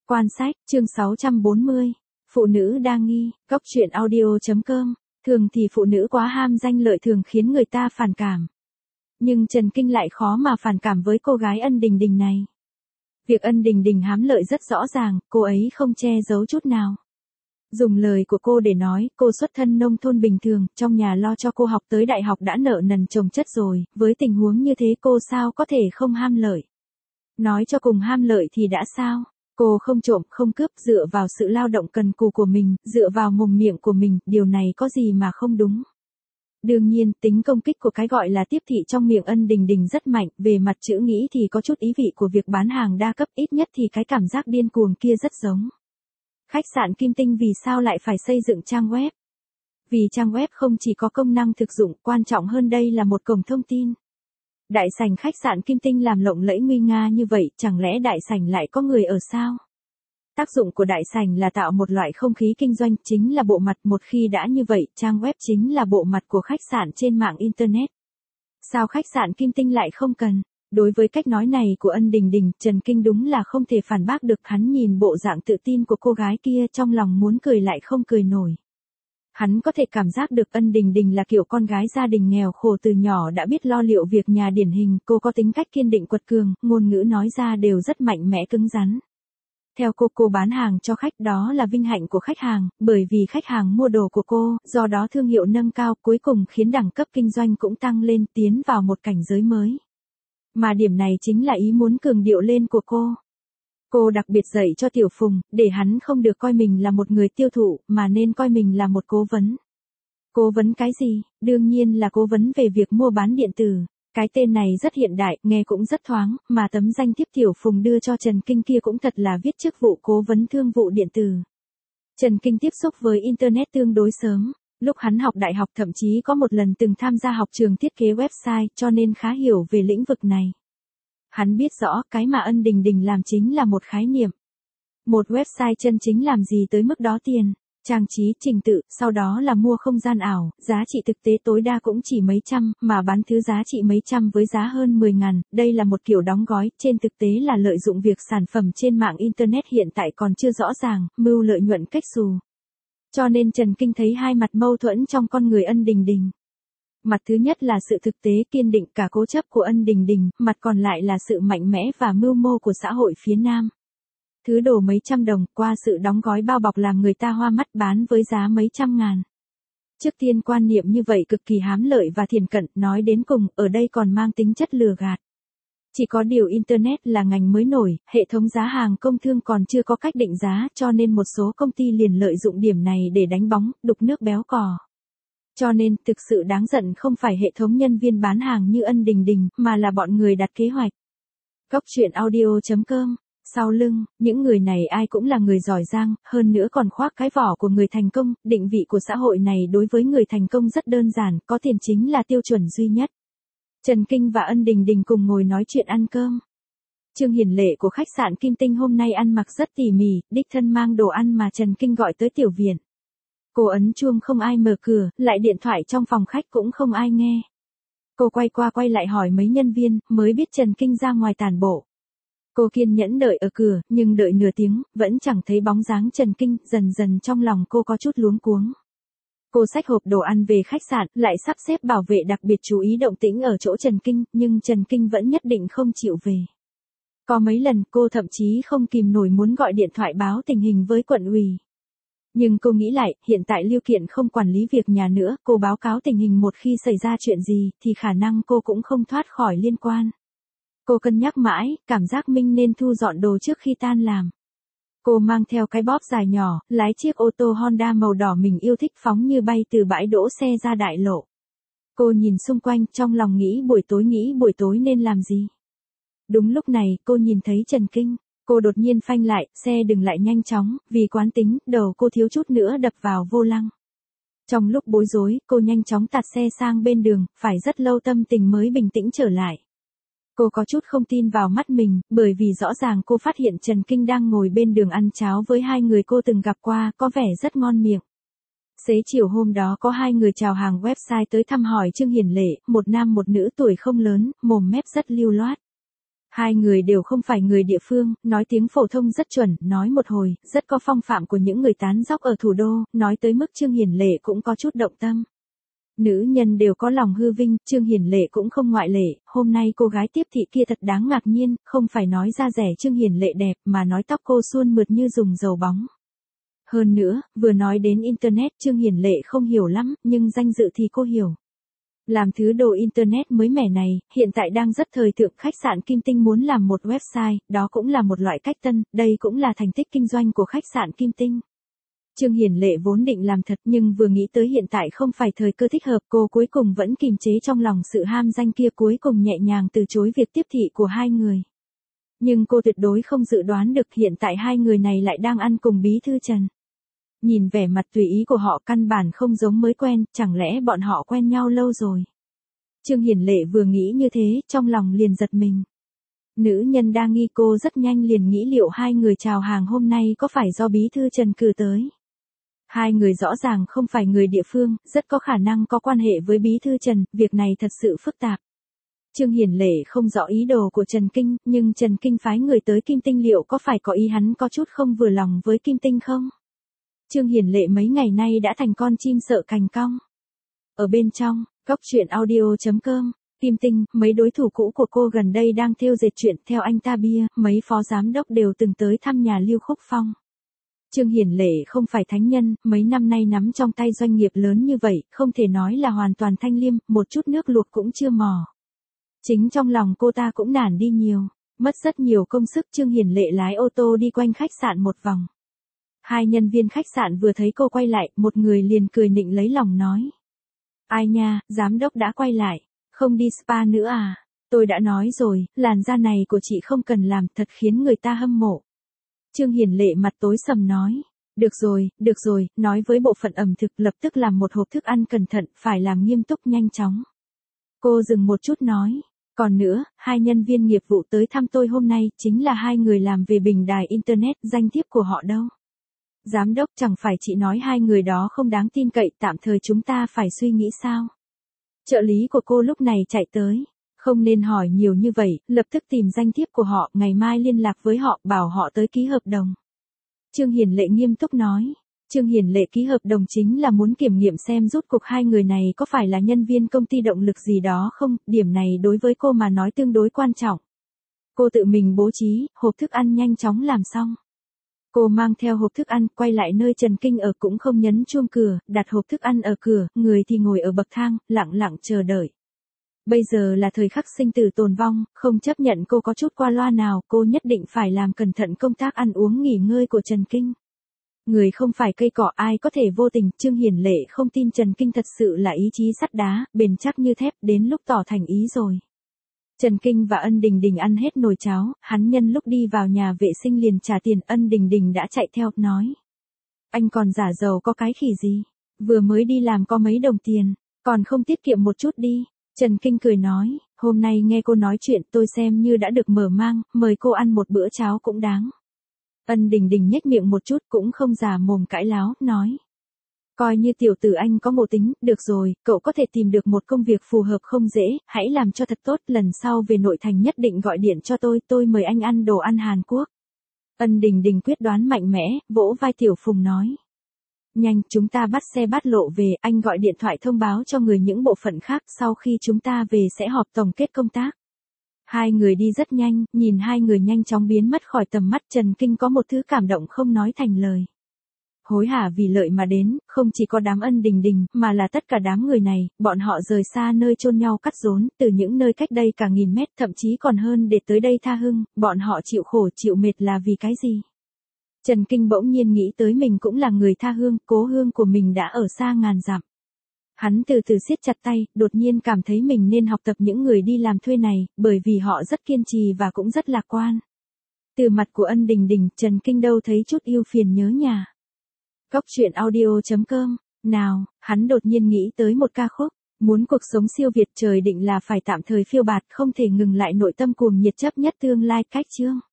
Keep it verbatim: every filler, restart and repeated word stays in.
Quan sách, chương sáu trăm bốn mươi. Phụ nữ đa nghi, góc truyện audio.com. Thường thì phụ nữ quá ham danh lợi thường khiến người ta phản cảm. Nhưng Trần Kinh lại khó mà phản cảm với cô gái Ân Đình Đình này. Việc Ân Đình Đình hám lợi rất rõ ràng, cô ấy không che giấu chút nào. Dùng lời của cô để nói, cô xuất thân nông thôn bình thường, trong nhà lo cho cô học tới đại học đã nợ nần chồng chất rồi, với tình huống như thế cô sao có thể không ham lợi. Nói cho cùng ham lợi thì đã sao? Cô không trộm, không cướp, dựa vào sự lao động cần cù của mình, dựa vào mồm miệng của mình, điều này có gì mà không đúng. Đương nhiên, tính công kích của cái gọi là tiếp thị trong miệng Ân Đình Đình rất mạnh, về mặt chữ nghĩ thì có chút ý vị của việc bán hàng đa cấp, ít nhất thì cái cảm giác điên cuồng kia rất giống. Khách sạn Kim Tinh vì sao lại phải xây dựng trang web? Vì trang web không chỉ có công năng thực dụng, quan trọng hơn đây là một cổng thông tin. Đại sảnh khách sạn Kim Tinh làm lộng lẫy nguy nga như vậy, chẳng lẽ đại sảnh lại có người ở sao? Tác dụng của đại sảnh là tạo một loại không khí kinh doanh, chính là bộ mặt. Một khi đã như vậy, trang web chính là bộ mặt của khách sạn trên mạng Internet. Sao khách sạn Kim Tinh lại không cần? Đối với cách nói này của Ân Đình Đình, Trần Kinh đúng là không thể phản bác được. Hắn nhìn bộ dạng tự tin của cô gái kia, trong lòng muốn cười lại không cười nổi. Hắn có thể cảm giác được Ân Đình Đình là kiểu con gái gia đình nghèo khổ từ nhỏ đã biết lo liệu việc nhà điển hình, cô có tính cách kiên định quật cường, ngôn ngữ nói ra đều rất mạnh mẽ cứng rắn. Theo cô, cô bán hàng cho khách đó là vinh hạnh của khách hàng, bởi vì khách hàng mua đồ của cô, do đó thương hiệu nâng cao, cuối cùng khiến đẳng cấp kinh doanh cũng tăng lên, tiến vào một cảnh giới mới. Mà điểm này chính là ý muốn cường điệu lên của cô. Cô đặc biệt dạy cho Tiểu Phùng, để hắn không được coi mình là một người tiêu thụ, mà nên coi mình là một cố vấn. Cố vấn cái gì? Đương nhiên là cố vấn về việc mua bán điện tử. Cái tên này rất hiện đại, nghe cũng rất thoáng, mà tấm danh thiếp Tiểu Phùng đưa cho Trần Kinh kia cũng thật là viết chức vụ cố vấn thương vụ điện tử. Trần Kinh tiếp xúc với Internet tương đối sớm. Lúc hắn học đại học thậm chí có một lần từng tham gia học trường thiết kế website, cho nên khá hiểu về lĩnh vực này. Hắn biết rõ cái mà Ân Đình Đình làm chính là một khái niệm. Một website chân chính làm gì tới mức đó tiền, trang trí, trình tự, sau đó là mua không gian ảo, giá trị thực tế tối đa cũng chỉ mấy trăm, mà bán thứ giá trị mấy trăm với giá hơn mười ngàn, đây là một kiểu đóng gói, trên thực tế là lợi dụng việc sản phẩm trên mạng Internet hiện tại còn chưa rõ ràng, mưu lợi nhuận cách xù. Cho nên Trần Kinh thấy hai mặt mâu thuẫn trong con người Ân Đình Đình. Mặt thứ nhất là sự thực tế kiên định cả cố chấp của Ân Đình Đình, mặt còn lại là sự mạnh mẽ và mưu mô của xã hội phía Nam. Thứ đồ mấy trăm đồng, qua sự đóng gói bao bọc làm người ta hoa mắt, bán với giá mấy trăm ngàn. Trước tiên quan niệm như vậy cực kỳ hám lợi và thiển cận, nói đến cùng, ở đây còn mang tính chất lừa gạt. Chỉ có điều Internet là ngành mới nổi, hệ thống giá hàng công thương còn chưa có cách định giá, cho nên một số công ty liền lợi dụng điểm này để đánh bóng, đục nước béo cò. Cho nên, thực sự đáng giận không phải hệ thống nhân viên bán hàng như Ân Đình Đình, mà là bọn người đặt kế hoạch. Góc truyện audio.com. Sau lưng, những người này ai cũng là người giỏi giang, hơn nữa còn khoác cái vỏ của người thành công, định vị của xã hội này đối với người thành công rất đơn giản, có tiền chính là tiêu chuẩn duy nhất. Trần Kinh và Ân Đình Đình cùng ngồi nói chuyện ăn cơm. Trương Hiển Lệ của khách sạn Kim Tinh hôm nay ăn mặc rất tỉ mỉ, đích thân mang đồ ăn mà Trần Kinh gọi tới tiểu viện. Cô ấn chuông không ai mở cửa, lại điện thoại trong phòng khách cũng không ai nghe. Cô quay qua quay lại hỏi mấy nhân viên, mới biết Trần Kinh ra ngoài tản bộ. Cô kiên nhẫn đợi ở cửa, nhưng đợi nửa tiếng, vẫn chẳng thấy bóng dáng Trần Kinh, dần dần trong lòng cô có chút luống cuống. Cô xách hộp đồ ăn về khách sạn, lại sắp xếp bảo vệ đặc biệt chú ý động tĩnh ở chỗ Trần Kinh, nhưng Trần Kinh vẫn nhất định không chịu về. Có mấy lần cô thậm chí không kìm nổi muốn gọi điện thoại báo tình hình với quận ủy. Nhưng cô nghĩ lại, hiện tại Lưu Kiện không quản lý việc nhà nữa, cô báo cáo tình hình một khi xảy ra chuyện gì, thì khả năng cô cũng không thoát khỏi liên quan. Cô cân nhắc mãi, cảm giác mình nên thu dọn đồ trước khi tan làm. Cô mang theo cái bóp dài nhỏ, lái chiếc ô tô Honda màu đỏ mình yêu thích phóng như bay từ bãi đỗ xe ra đại lộ. Cô nhìn xung quanh, trong lòng nghĩ buổi tối nghĩ buổi tối nên làm gì. Đúng lúc này, cô nhìn thấy Trần Kinh. Cô đột nhiên phanh lại, xe dừng lại nhanh chóng, vì quán tính, đầu cô thiếu chút nữa đập vào vô lăng. Trong lúc bối rối, cô nhanh chóng tạt xe sang bên đường, phải rất lâu tâm tình mới bình tĩnh trở lại. Cô có chút không tin vào mắt mình, bởi vì rõ ràng cô phát hiện Trần Kinh đang ngồi bên đường ăn cháo với hai người cô từng gặp qua, có vẻ rất ngon miệng. Xế chiều hôm đó có hai người chào hàng website tới thăm hỏi Trương Hiển Lệ, một nam một nữ tuổi không lớn, mồm mép rất lưu loát. Hai người đều không phải người địa phương, nói tiếng phổ thông rất chuẩn, nói một hồi, rất có phong phạm của những người tán dóc ở thủ đô, nói tới mức Trương Hiển Lệ cũng có chút động tâm. Nữ nhân đều có lòng hư vinh, Trương Hiển Lệ cũng không ngoại lệ, hôm nay cô gái tiếp thị kia thật đáng ngạc nhiên, không phải nói da rẻ Trương Hiển Lệ đẹp mà nói tóc cô suôn mượt như dùng dầu bóng. Hơn nữa, vừa nói đến Internet Trương Hiển Lệ không hiểu lắm, nhưng danh dự thì cô hiểu. Làm thứ đồ Internet mới mẻ này, hiện tại đang rất thời thượng, khách sạn Kim Tinh muốn làm một website, đó cũng là một loại cách tân, đây cũng là thành tích kinh doanh của khách sạn Kim Tinh. Trương Hiển Lệ vốn định làm thật nhưng vừa nghĩ tới hiện tại không phải thời cơ thích hợp, cô cuối cùng vẫn kìm chế trong lòng sự ham danh kia, cuối cùng nhẹ nhàng từ chối việc tiếp thị của hai người. Nhưng cô tuyệt đối không dự đoán được hiện tại hai người này lại đang ăn cùng Bí thư Trần. Nhìn vẻ mặt tùy ý của họ căn bản không giống mới quen, chẳng lẽ bọn họ quen nhau lâu rồi. Trương Hiển Lệ vừa nghĩ như thế, trong lòng liền giật mình. Nữ nhân đa nghi cô rất nhanh liền nghĩ liệu hai người chào hàng hôm nay có phải do Bí thư Trần cử tới. Hai người rõ ràng không phải người địa phương, rất có khả năng có quan hệ với Bí thư Trần, việc này thật sự phức tạp. Trương Hiển Lệ không rõ ý đồ của Trần Kinh, nhưng Trần Kinh phái người tới Kim Tinh liệu có phải có ý hắn có chút không vừa lòng với Kim Tinh không? Trương Hiển Lệ mấy ngày nay đã thành con chim sợ cành cong. Ở bên trong, góc truyện audio chấm com, Kim Tinh, mấy đối thủ cũ của cô gần đây đang thêu dệt chuyện, theo anh ta bia, mấy phó giám đốc đều từng tới thăm nhà Lưu Khúc Phong. Trương Hiển Lệ không phải thánh nhân, mấy năm nay nắm trong tay doanh nghiệp lớn như vậy, không thể nói là hoàn toàn thanh liêm, một chút nước luộc cũng chưa mò. Chính trong lòng cô ta cũng nản đi nhiều, mất rất nhiều công sức. Trương Hiển Lệ lái ô tô đi quanh khách sạn một vòng. Hai nhân viên khách sạn vừa thấy cô quay lại, một người liền cười nịnh lấy lòng nói. Ai nha, giám đốc đã quay lại, không đi spa nữa à? Tôi đã nói rồi, làn da này của chị không cần làm, thật khiến người ta hâm mộ. Trương Hiển Lệ mặt tối sầm nói. Được rồi, được rồi, nói với bộ phận ẩm thực lập tức làm một hộp thức ăn cẩn thận, phải làm nghiêm túc nhanh chóng. Cô dừng một chút nói. Còn nữa, hai nhân viên nghiệp vụ tới thăm tôi hôm nay, chính là hai người làm về bình đài Internet, danh thiếp của họ đâu? Giám đốc, chẳng phải chị nói hai người đó không đáng tin cậy, tạm thời chúng ta phải suy nghĩ sao? Trợ lý của cô lúc này chạy tới. Không nên hỏi nhiều như vậy, lập tức tìm danh thiếp của họ, ngày mai liên lạc với họ, bảo họ tới ký hợp đồng. Trương Hiển Lệ nghiêm túc nói. Trương Hiển Lệ ký hợp đồng chính là muốn kiểm nghiệm xem rốt cuộc hai người này có phải là nhân viên công ty động lực gì đó không, điểm này đối với cô mà nói tương đối quan trọng. Cô tự mình bố trí, hộp thức ăn nhanh chóng làm xong. Cô mang theo hộp thức ăn, quay lại nơi Trần Kinh ở cũng không nhấn chuông cửa, đặt hộp thức ăn ở cửa, người thì ngồi ở bậc thang, lặng lặng chờ đợi. Bây giờ là thời khắc sinh tử tồn vong, không chấp nhận cô có chút qua loa nào, cô nhất định phải làm cẩn thận công tác ăn uống nghỉ ngơi của Trần Kinh. Người không phải cây cỏ ai có thể vô tình, Trương Hiển Lệ không tin Trần Kinh thật sự là ý chí sắt đá, bền chắc như thép, đến lúc tỏ thành ý rồi. Trần Kinh và Ân Đình Đình ăn hết nồi cháo, hắn nhân lúc đi vào nhà vệ sinh liền trả tiền, Ân Đình Đình đã chạy theo, nói. Anh còn giả giàu có cái khỉ gì, vừa mới đi làm có mấy đồng tiền, còn không tiết kiệm một chút đi. Trần Kinh cười nói, hôm nay nghe cô nói chuyện tôi xem như đã được mở mang, mời cô ăn một bữa cháo cũng đáng. Ân Đình Đình nhếch miệng một chút cũng không già mồm cãi láo, nói. Coi như tiểu tử anh có ngộ tính, được rồi, cậu có thể tìm được một công việc phù hợp không dễ, hãy làm cho thật tốt, lần sau về nội thành nhất định gọi điện cho tôi, tôi mời anh ăn đồ ăn Hàn Quốc. Ân Đình Đình quyết đoán mạnh mẽ, vỗ vai Tiểu Phùng nói. Nhanh, chúng ta bắt xe bát lộ về, anh gọi điện thoại thông báo cho người những bộ phận khác, sau khi chúng ta về sẽ họp tổng kết công tác. Hai người đi rất nhanh, nhìn hai người nhanh chóng biến mất khỏi tầm mắt, Trần Kinh có một thứ cảm động không nói thành lời. Hối hả vì lợi mà đến, không chỉ có đám Ân Đình Đình, mà là tất cả đám người này, bọn họ rời xa nơi chôn nhau cắt rốn, từ những nơi cách đây cả nghìn mét, thậm chí còn hơn để tới đây tha hưng, bọn họ chịu khổ chịu mệt là vì cái gì? Trần Kinh bỗng nhiên nghĩ tới mình cũng là người tha hương, cố hương của mình đã ở xa ngàn dặm. Hắn từ từ siết chặt tay, đột nhiên cảm thấy mình nên học tập những người đi làm thuê này, bởi vì họ rất kiên trì và cũng rất lạc quan. Từ mặt của Ân Đình Đình, Trần Kinh đâu thấy chút ưu phiền nhớ nhà. Góc truyện audio chấm com, nào, hắn đột nhiên nghĩ tới một ca khúc, muốn cuộc sống siêu việt trời định là phải tạm thời phiêu bạt, không thể ngừng lại nội tâm cuồng nhiệt chấp nhất tương lai cách chương.